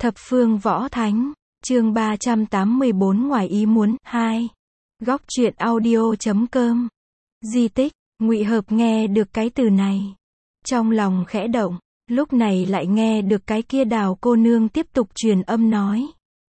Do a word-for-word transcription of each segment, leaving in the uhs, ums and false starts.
Thập phương võ thánh, chương ba trăm tám mươi bốn ngoài ý muốn, hai. Góc truyện audio chấm com. Di tích, Ngụy Hợp nghe được cái từ này. Trong lòng khẽ động, lúc này lại nghe được cái kia Đào cô nương tiếp tục truyền âm nói.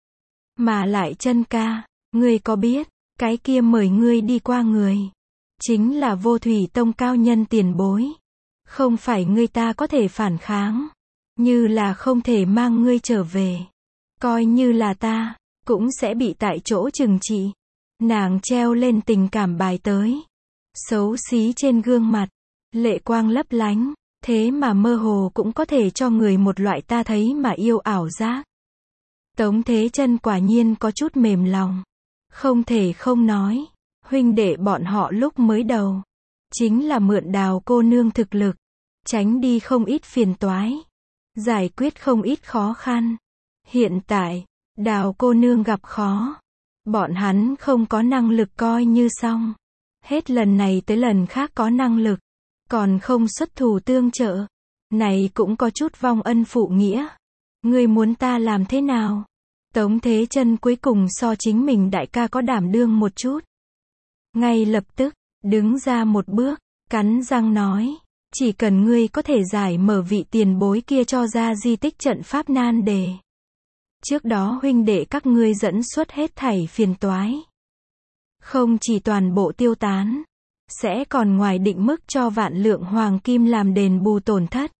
Mà lại chân ca, ngươi có biết, cái kia mời ngươi đi qua người. Chính là Vô Thủy Tông cao nhân tiền bối. Không phải ngươi ta có thể phản kháng. Như là không thể mang ngươi trở về. Coi như là ta, cũng sẽ bị tại chỗ trừng trị. Nàng treo lên tình cảm bài tới. Xấu xí trên gương mặt, lệ quang lấp lánh, thế mà mơ hồ cũng có thể cho người một loại ta thấy mà yêu ảo giác. Tống Thế Chân quả nhiên có chút mềm lòng. Không thể không nói, huynh đệ bọn họ lúc mới đầu, chính là mượn Đào cô nương thực lực, tránh đi không ít phiền toái, giải quyết không ít khó khăn. Hiện tại, Đào cô nương gặp khó, bọn hắn không có năng lực coi như xong. Hết lần này tới lần khác có năng lực, còn không xuất thủ tương trợ. Này cũng có chút vong ân phụ nghĩa. Ngươi muốn ta làm thế nào? Tống Thế Chân cuối cùng so chính mình đại ca có đảm đương một chút. Ngay lập tức, đứng ra một bước, cắn răng nói. Chỉ cần ngươi có thể giải mở vị tiền bối kia cho ra di tích trận pháp nan đề. Trước đó huynh đệ các ngươi dẫn xuất hết thảy phiền toái. Không chỉ toàn bộ tiêu tán, sẽ còn ngoài định mức cho vạn lượng hoàng kim làm đền bù tổn thất.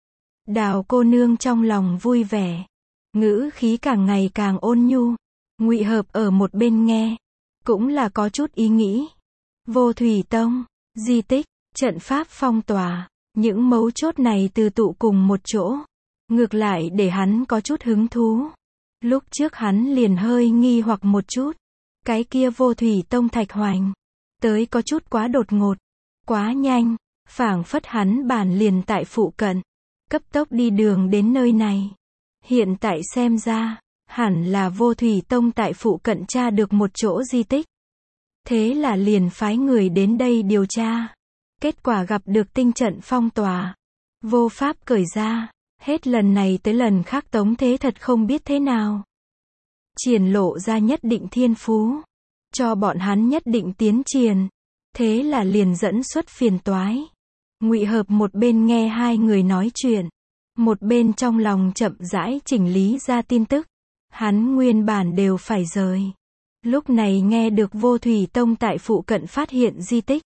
Đào cô nương trong lòng vui vẻ, ngữ khí càng ngày càng ôn nhu. Ngụy Hợp ở một bên nghe, cũng là có chút ý nghĩ. Vô Thủy Tông, di tích, trận pháp phong tỏa, những mấu chốt này từ tụ cùng một chỗ, ngược lại để hắn có chút hứng thú. Lúc trước hắn liền hơi nghi hoặc một chút, cái kia Vô Thủy Tông Thạch Hoành, tới có chút quá đột ngột, quá nhanh, phảng phất hắn bản liền tại phụ cận, cấp tốc đi đường đến nơi này. Hiện tại xem ra, hẳn là Vô Thủy Tông tại phụ cận tra được một chỗ di tích. Thế là liền phái người đến đây điều tra. Kết quả gặp được tinh trận phong tỏa, vô pháp cởi ra. Hết lần này tới lần khác Tống Thế thật không biết thế nào triển lộ ra nhất định thiên phú, cho bọn hắn nhất định tiến triển. Thế là liền dẫn xuất phiền toái. Ngụy Hợp một bên nghe hai người nói chuyện, một bên trong lòng chậm rãi chỉnh lý ra tin tức. Hắn nguyên bản đều phải rời, lúc này nghe được Vô Thủy Tông tại phụ cận phát hiện di tích,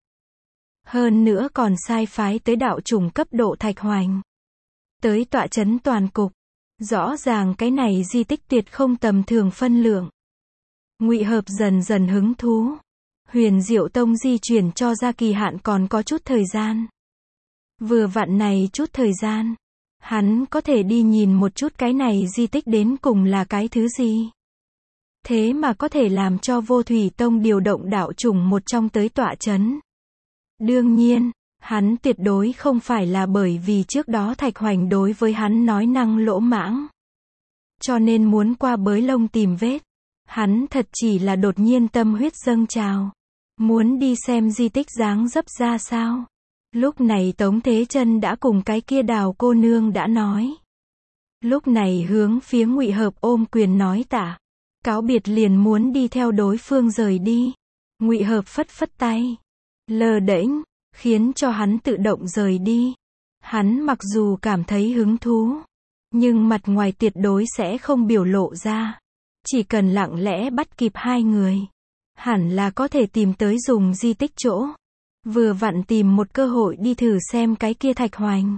hơn nữa còn sai phái tới đạo chủng cấp độ Thạch Hoành tới tọa chấn toàn cục. Rõ ràng cái này di tích tuyệt không tầm thường phân lượng. Ngụy Hợp dần dần hứng thú. Huyền Diệu Tông di chuyển cho ra kỳ hạn còn có chút thời gian. Vừa vặn này chút thời gian, hắn có thể đi nhìn một chút cái này di tích đến cùng là cái thứ gì. Thế mà có thể làm cho Vô Thủy Tông điều động đạo chủng một trong tới tọa chấn. Đương nhiên, hắn tuyệt đối không phải là bởi vì trước đó Thạch Hoành đối với hắn nói năng lỗ mãng, cho nên muốn qua bới lông tìm vết. Hắn thật chỉ là đột nhiên tâm huyết dâng trào, muốn đi xem di tích dáng dấp ra sao. Lúc này Tống Thế Chân đã cùng cái kia Đào cô nương đã nói. Lúc này hướng phía Ngụy Hợp ôm quyền nói tạ, cáo biệt liền muốn đi theo đối phương rời đi. Ngụy Hợp phất phất tay, lơ đễnh, khiến cho hắn tự động rời đi. Hắn mặc dù cảm thấy hứng thú, nhưng mặt ngoài tuyệt đối sẽ không biểu lộ ra. Chỉ cần lặng lẽ bắt kịp hai người, hẳn là có thể tìm tới dùng di tích chỗ. Vừa vặn tìm một cơ hội đi thử xem cái kia Thạch Hoành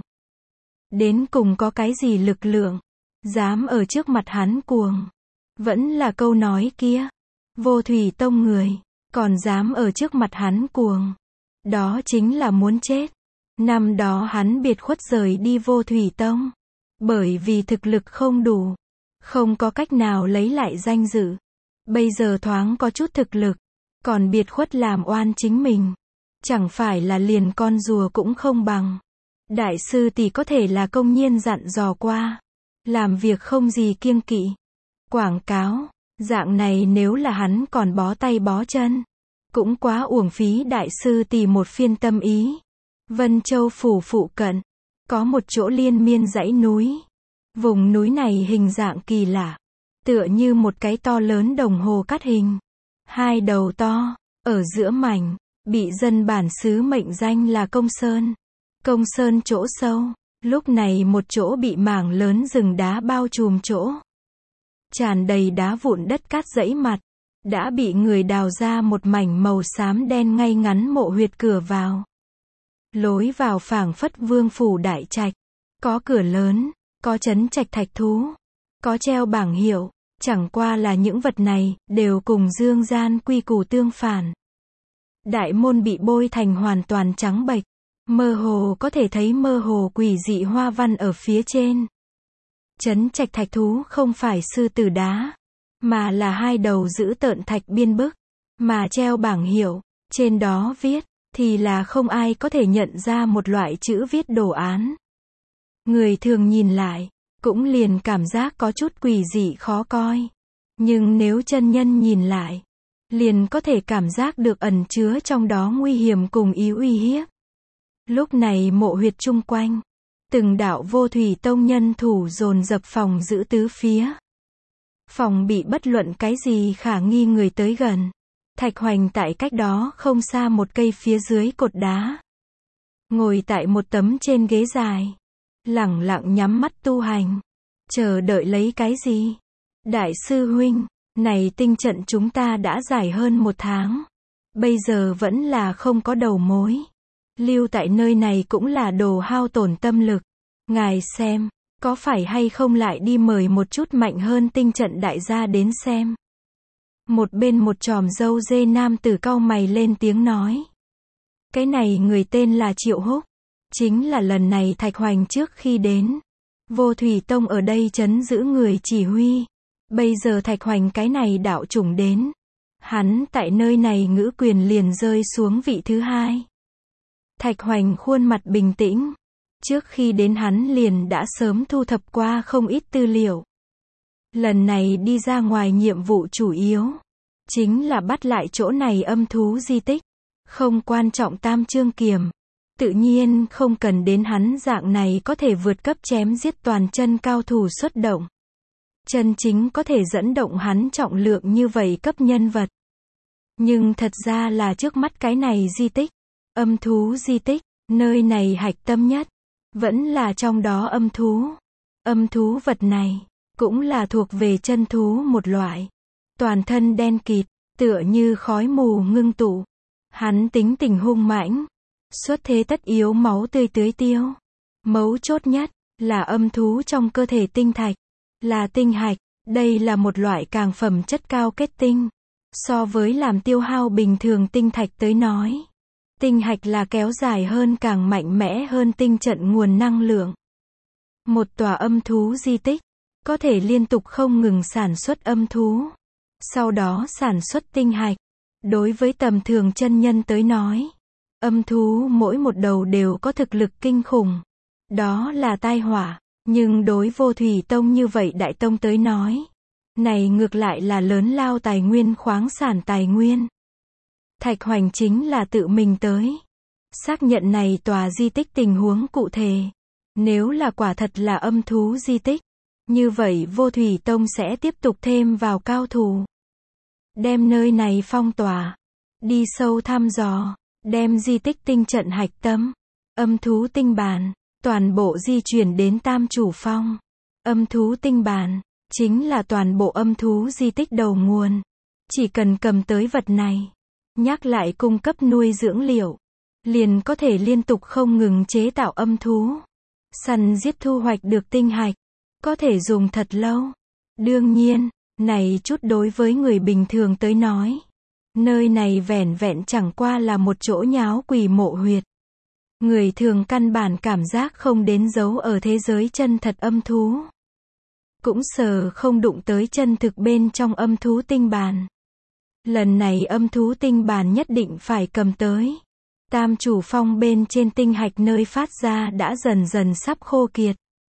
đến cùng có cái gì lực lượng, dám ở trước mặt hắn cuồng. Vẫn là câu nói kia, Vô Thủy Tông người, còn dám ở trước mặt hắn cuồng. Đó chính là muốn chết. Năm đó hắn biệt khuất rời đi Vô Thủy Tông, bởi vì thực lực không đủ, không có cách nào lấy lại danh dự. Bây giờ thoáng có chút thực lực, còn biệt khuất làm oan chính mình. Chẳng phải là liền con rùa cũng không bằng. Đại sư tỷ có thể là công nhiên dặn dò qua, làm việc không gì kiêng kỵ. Quảng cáo, dạng này nếu là hắn còn bó tay bó chân, cũng quá uổng phí đại sư tỷ một phiên tâm ý. Vân Châu phủ phụ cận, có một chỗ liên miên dãy núi. Vùng núi này hình dạng kỳ lạ, tựa như một cái to lớn đồng hồ cắt hình. Hai đầu to, ở giữa mảnh, bị dân bản xứ mệnh danh là Công Sơn. Công Sơn chỗ sâu, lúc này một chỗ bị mảng lớn rừng đá bao trùm chỗ. Tràn đầy đá vụn đất cát dẫy mặt, đã bị người đào ra một mảnh màu xám đen ngay ngắn mộ huyệt cửa vào. Lối vào phảng phất vương phủ đại trạch, có cửa lớn, có trấn trạch thạch thú, có treo bảng hiệu, chẳng qua là những vật này, đều cùng dương gian quy củ tương phản. Đại môn bị bôi thành hoàn toàn trắng bệch, mơ hồ có thể thấy mơ hồ quỷ dị hoa văn ở phía trên. Trấn trạch thạch thú không phải sư tử đá, mà là hai đầu dữ tợn thạch biên bức, mà treo bảng hiệu, trên đó viết, thì là không ai có thể nhận ra một loại chữ viết đồ án. Người thường nhìn lại, cũng liền cảm giác có chút quỷ dị khó coi. Nhưng nếu chân nhân nhìn lại, liền có thể cảm giác được ẩn chứa trong đó nguy hiểm cùng ý uy hiếp. Lúc này mộ huyệt chung quanh, từng đạo vô thủy tông nhân thủ dồn dập phòng giữ tứ phía. Phòng bị bất luận cái gì khả nghi người tới gần. Thạch Hoành tại cách đó không xa một cây phía dưới cột đá. Ngồi tại một tấm trên ghế dài. Lẳng lặng nhắm mắt tu hành. Chờ đợi lấy cái gì? Đại sư huynh, này tinh trận chúng ta đã giải hơn một tháng. Bây giờ vẫn là không có đầu mối. Lưu tại nơi này cũng là đồ hao tổn tâm lực. Ngài xem, có phải hay không lại đi mời một chút mạnh hơn tinh trận đại gia đến xem. Một bên một tròm râu dê nam tử cau mày lên tiếng nói. Cái này người tên là Triệu Húc. Chính là lần này Thạch Hoành trước khi đến. Vô Thủy Tông ở đây trấn giữ người chỉ huy. Bây giờ Thạch Hoành cái này đạo chủng đến. Hắn tại nơi này ngữ quyền liền rơi xuống vị thứ hai. Thạch Hoành khuôn mặt bình tĩnh. Trước khi đến hắn liền đã sớm thu thập qua không ít tư liệu. Lần này đi ra ngoài nhiệm vụ chủ yếu, chính là bắt lại chỗ này âm thú di tích. Không quan trọng tam chương kiềm. Tự nhiên không cần đến hắn dạng này có thể vượt cấp chém giết toàn chân cao thủ xuất động. Chân chính có thể dẫn động hắn trọng lượng như vậy cấp nhân vật. Nhưng thật ra là trước mắt cái này di tích, âm thú di tích, nơi này hạch tâm nhất, vẫn là trong đó âm thú. Âm thú vật này, cũng là thuộc về chân thú một loại. Toàn thân đen kịt, tựa như khói mù ngưng tụ. Hắn tính tình hung mãnh, xuất thế tất yếu máu tươi tưới tiêu. Mấu chốt nhất, là âm thú trong cơ thể tinh thạch, là tinh hạch. Đây là một loại càng phẩm chất cao kết tinh. So với làm tiêu hao bình thường tinh thạch tới nói, tinh hạch là kéo dài hơn càng mạnh mẽ hơn tinh trận nguồn năng lượng. Một tòa âm thú di tích, có thể liên tục không ngừng sản xuất âm thú. Sau đó sản xuất tinh hạch. Đối với tầm thường chân nhân tới nói, âm thú mỗi một đầu đều có thực lực kinh khủng. Đó là tai họa. Nhưng đối Vô Thủy Tông như vậy đại tông tới nói, này ngược lại là lớn lao tài nguyên khoáng sản tài nguyên. Thạch Hoành chính là tự mình tới. Xác nhận này tòa di tích tình huống cụ thể. Nếu là quả thật là âm thú di tích, như vậy Vô Thủy Tông sẽ tiếp tục thêm vào cao thủ. Đem nơi này phong tỏa. Đi sâu thăm dò. Đem di tích tinh trận hạch tâm. Âm thú tinh bàn. Toàn bộ di chuyển đến Tam Chủ Phong. Âm thú tinh bàn. Chính là toàn bộ âm thú di tích đầu nguồn. Chỉ cần cầm tới vật này. Nhắc lại cung cấp nuôi dưỡng liệu. Liền có thể liên tục không ngừng chế tạo âm thú. Săn giết thu hoạch được tinh hạch. Có thể dùng thật lâu. Đương nhiên, này chút đối với người bình thường tới nói. Nơi này vẻn vẹn chẳng qua là một chỗ nháo quỷ mộ huyệt. Người thường căn bản cảm giác không đến dấu ở thế giới chân thật âm thú. Cũng sờ không đụng tới chân thực bên trong âm thú tinh bàn. Lần này âm thú tinh bàn nhất định phải cầm tới. Tam Chủ Phong bên trên tinh hạch nơi phát ra đã dần dần sắp khô kiệt.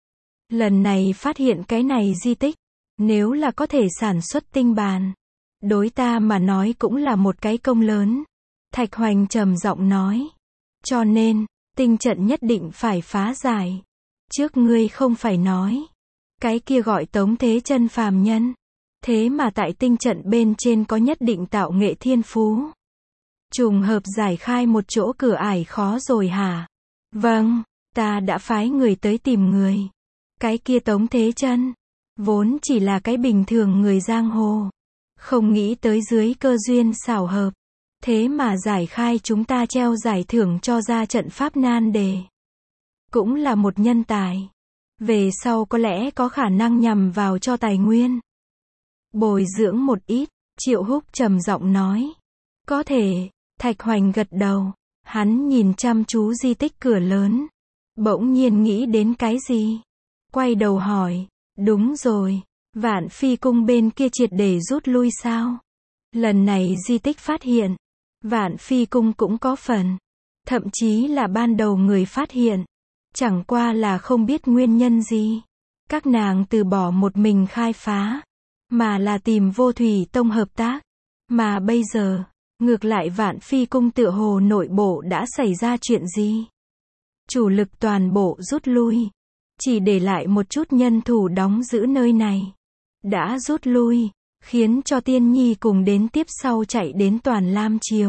Lần này phát hiện cái này di tích, nếu là có thể sản xuất tinh bàn, đối ta mà nói cũng là một cái công lớn. Thạch Hoành trầm giọng nói. Cho nên, tinh trận nhất định phải phá giải. Trước ngươi không phải nói, Cái kia gọi Tống Thế Chân phàm nhân. Thế mà tại tinh trận bên trên có nhất định tạo nghệ thiên phú. Trùng hợp giải khai một chỗ cửa ải khó rồi hả? Vâng, ta đã phái người tới tìm người. Cái kia Tống Thế Chân, vốn chỉ là cái bình thường người giang hồ. Không nghĩ tới dưới cơ duyên xảo hợp. Thế mà giải khai chúng ta treo giải thưởng cho ra trận pháp nan đề. Cũng là một nhân tài. Về sau có lẽ có khả năng nhằm vào cho tài nguyên. Bồi dưỡng một ít, Triệu Húc trầm giọng nói. Có thể, Thạch Hoành gật đầu. Hắn nhìn chăm chú di tích cửa lớn. Bỗng nhiên nghĩ đến cái gì? Quay đầu hỏi. Đúng rồi, Vạn Phi cung bên kia triệt để rút lui sao? Lần này di tích phát hiện. Vạn Phi cung cũng có phần. Thậm chí là ban đầu người phát hiện. Chẳng qua là không biết nguyên nhân gì. Các nàng từ bỏ một mình khai phá. Mà là tìm Vô Thủy Tông hợp tác. Mà bây giờ, ngược lại Vạn Phi cung tựa hồ nội bộ đã xảy ra chuyện gì? Chủ lực toàn bộ rút lui. Chỉ để lại một chút nhân thủ đóng giữ nơi này. Đã rút lui, khiến cho Tiên Nhi cùng đến tiếp sau chạy đến Toàn Lam Chiếu.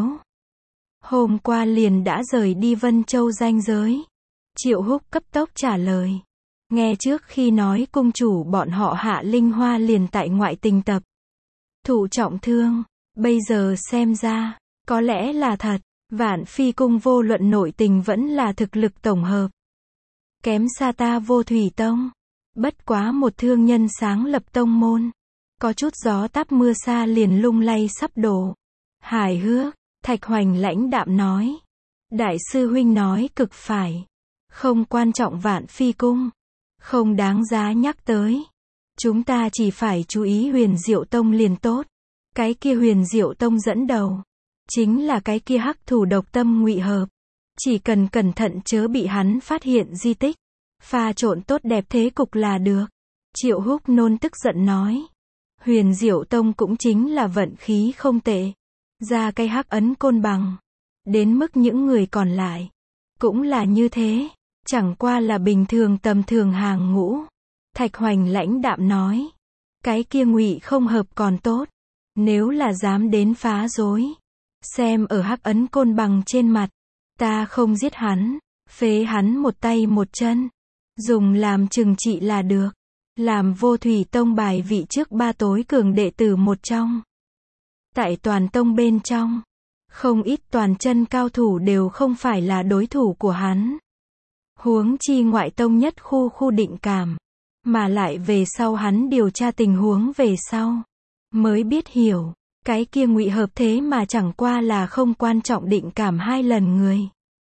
Hôm qua liền đã rời đi Vân Châu ranh giới. Triệu Húc cấp tốc trả lời. Nghe trước khi nói cung chủ bọn họ Hạ Linh Hoa liền tại ngoại tình tập. Thụ trọng thương, bây giờ xem ra, có lẽ là thật, Vạn Phi cung vô luận nội tình vẫn là thực lực tổng hợp. Kém xa ta Vô Thủy Tông. Bất quá một thương nhân sáng lập tông môn. Có chút gió táp mưa xa liền lung lay sắp đổ. Hài hước, Thạch Hoành lãnh đạm nói. Đại sư huynh nói cực phải. Không quan trọng Vạn Phi cung. Không đáng giá nhắc tới. Chúng ta chỉ phải chú ý Huyền Diệu Tông liền tốt. Cái kia Huyền Diệu Tông dẫn đầu. Chính là cái kia hắc thủ độc tâm ngụy hợp. Chỉ cần cẩn thận chớ bị hắn phát hiện di tích. Pha trộn tốt đẹp thế cục là được. Triệu Húc nôn tức giận nói. Huyền Diệu Tông cũng chính là vận khí không tệ. Ra cây hắc ấn côn bằng. Đến mức những người còn lại. Cũng là như thế. Chẳng qua là bình thường tầm thường hàng ngũ. Thạch Hoành lãnh đạm nói. Cái kia ngụy không hợp còn tốt. Nếu là dám đến phá rối. Xem ở hắc ấn côn bằng trên mặt. Ta không giết hắn. Phế hắn một tay một chân. Dùng làm trừng trị là được. Làm Vô Thủy Tông bài vị trước ba tối cường đệ tử một trong. Tại toàn tông bên trong. Không ít toàn chân cao thủ đều không phải là đối thủ của hắn. Huống chi ngoại tông nhất khu khu định cảm. Mà lại về sau hắn điều tra tình huống về sau. Mới biết hiểu. Cái kia ngụy hợp thế mà chẳng qua là không quan trọng định cảm hai lần người.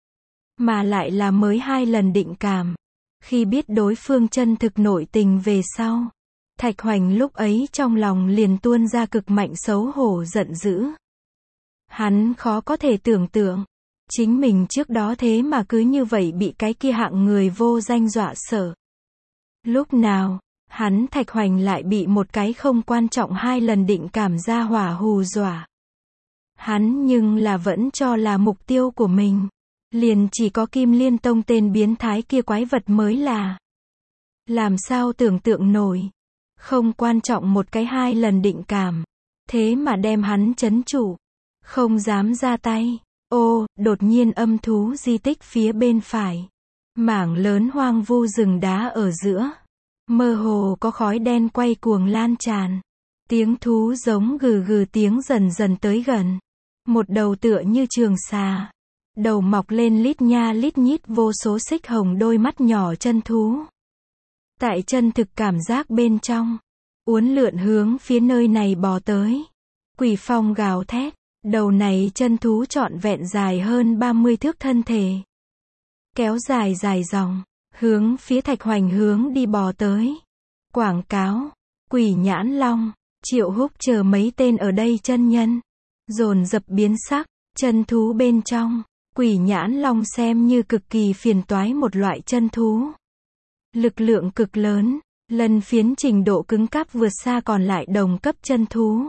Mà lại là mới hai lần định cảm. Khi biết đối phương chân thực nội tình về sau. Thạch Hoành lúc ấy trong lòng liền tuôn ra cực mạnh xấu hổ giận dữ. Hắn khó có thể tưởng tượng. Chính mình trước đó thế mà cứ như vậy bị cái kia hạng người vô danh dọa sợ. Lúc nào, hắn Thạch Hoành lại bị một cái không quan trọng hai lần định cảm ra hỏa hù dọa. Hắn nhưng là vẫn cho là mục tiêu của mình. Liền chỉ có Kim Liên Tông tên biến thái kia quái vật mới là. Làm sao tưởng tượng nổi. Không quan trọng một cái hai lần định cảm. Thế mà đem hắn trấn trụ. Không dám ra tay. Ô, đột nhiên âm thú di tích phía bên phải. Mảng lớn hoang vu rừng đá ở giữa. Mơ hồ có khói đen quay cuồng lan tràn. Tiếng thú giống gừ gừ tiếng dần dần tới gần. Một đầu tựa như trường xà. Đầu mọc lên lít nha lít nhít vô số xích hồng đôi mắt nhỏ chân thú. Tại chân thực cảm giác bên trong. Uốn lượn hướng phía nơi này bò tới. Quỷ phong gào thét. Đầu này chân thú trọn vẹn dài hơn ba mươi thước thân thể. Kéo dài dài dòng. Hướng phía Thạch Hoành hướng đi bò tới. Quảng cáo. Quỷ nhãn long. Triệu Húc chờ mấy tên ở đây chân nhân. Dồn dập biến sắc. Chân thú bên trong. Quỷ nhãn long xem như cực kỳ phiền toái một loại chân thú. Lực lượng cực lớn. Lần phiến trình độ cứng cáp vượt xa còn lại đồng cấp chân thú.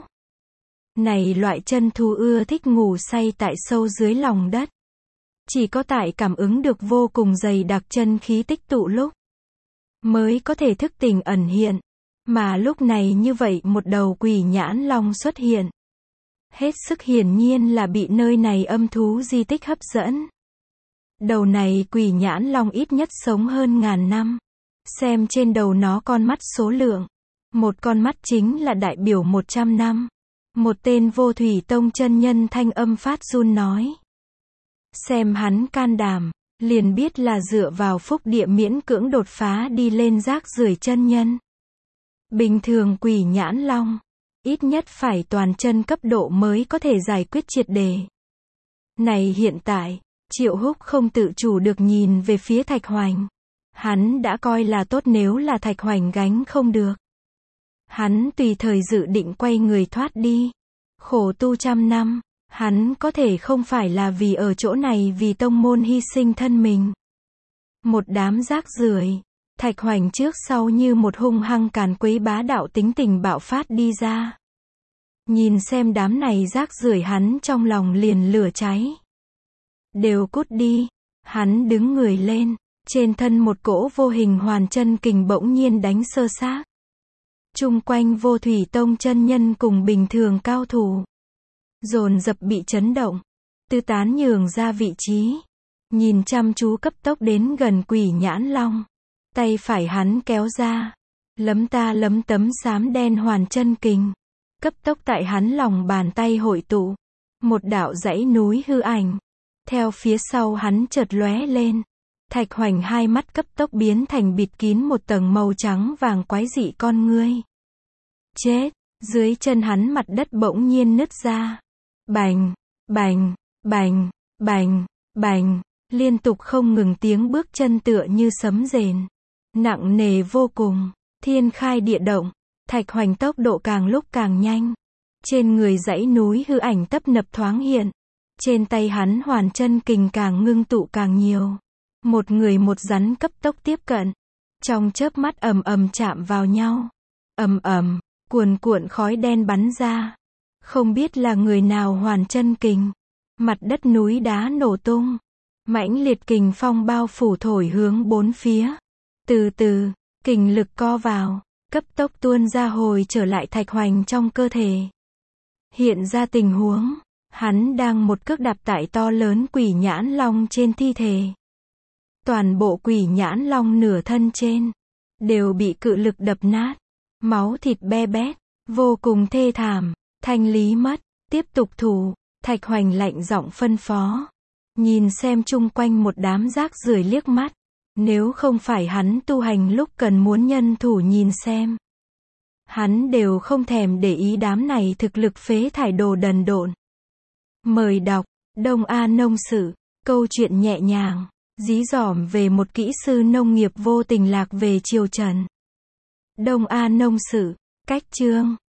Này loại chân thú ưa thích ngủ say tại sâu dưới lòng đất. Chỉ có tại cảm ứng được vô cùng dày đặc chân khí tích tụ lúc. mới có thể thức tỉnh ẩn hiện. Mà lúc này như vậy một đầu quỷ nhãn long xuất hiện. Hết sức hiển nhiên là bị nơi này âm thú di tích hấp dẫn. Đầu này quỷ nhãn long ít nhất sống hơn ngàn năm. Xem trên đầu nó con mắt số lượng. Một con mắt chính là đại biểu một trăm năm. Một tên Vô Thủy Tông chân nhân thanh âm phát run nói. Xem hắn can đảm, liền biết là dựa vào phúc địa miễn cưỡng đột phá đi lên rác rưởi chân nhân. Bình thường quỷ nhãn long, ít nhất phải toàn chân cấp độ mới có thể giải quyết triệt đề. Này hiện tại, Triệu Húc không tự chủ được nhìn về phía Thạch Hoành. Hắn đã coi là tốt nếu là Thạch Hoành gánh không được. Hắn tùy thời dự định quay người thoát đi. Khổ tu trăm năm, hắn có thể không phải là vì ở chỗ này vì tông môn hy sinh thân mình. Một đám rác rưởi. Thạch Hoành trước sau như một hung hăng càn quấy bá đạo tính tình bạo phát đi ra. Nhìn xem đám này rác rưởi hắn trong lòng liền lửa cháy. Đều cút đi. Hắn đứng người lên. Trên thân một cỗ vô hình hoàn chân kình bỗng nhiên đánh sơ xác. Chung quanh Vô Thủy Tông chân nhân cùng bình thường cao thủ. Dồn dập bị chấn động. Tư tán nhường ra vị trí. Nhìn chăm chú cấp tốc đến gần quỷ nhãn long. Tay phải hắn kéo ra. Lấm ta lấm tấm xám đen hoàn chân kình. Cấp tốc tại hắn lòng bàn tay hội tụ. Một đạo dãy núi hư ảnh. Theo phía sau hắn chợt lóe lên. Thạch Hoành hai mắt cấp tốc biến thành bịt kín một tầng màu trắng vàng quái dị con ngươi. Chết! Dưới chân hắn mặt đất bỗng nhiên nứt ra. Bành! Bành! Bành! Bành! Bành! Liên tục không ngừng tiếng bước chân tựa như sấm rền. Nặng nề vô cùng. Thiên khai địa động. Thạch Hoành tốc độ càng lúc càng nhanh. Trên người dãy núi hư ảnh tấp nập thoáng hiện. Trên tay hắn hoàn chân kình càng ngưng tụ càng nhiều. Một người một rắn cấp tốc tiếp cận. Trong chớp mắt ầm ầm chạm vào nhau. Ầm ầm, cuồn cuộn khói đen bắn ra. Không biết là người nào hoàn chân kình. Mặt đất núi đá nổ tung. Mãnh liệt kình phong bao phủ thổi hướng bốn phía. Từ từ, kình lực co vào, cấp tốc tuôn ra hồi trở lại Thạch Hoành trong cơ thể. Hiện ra tình huống, hắn đang một cước đạp tại to lớn quỷ nhãn long trên thi thể. Toàn bộ quỷ nhãn long nửa thân trên, đều bị cự lực đập nát. Máu thịt be bét, vô cùng thê thảm, thanh lý mất, tiếp tục thủ, Thạch Hoành lạnh giọng phân phó. Nhìn xem chung quanh một đám rác rưởi liếc mắt. Nếu không phải hắn tu hành lúc cần muốn nhân thủ nhìn xem. Hắn đều không thèm để ý đám này thực lực phế thải đồ đần độn. Mời đọc, Đông A Nông Sự, câu chuyện nhẹ nhàng, dí dỏm về một kỹ sư nông nghiệp vô tình lạc về triều Trần. Đông A Nông Sự, cách chương.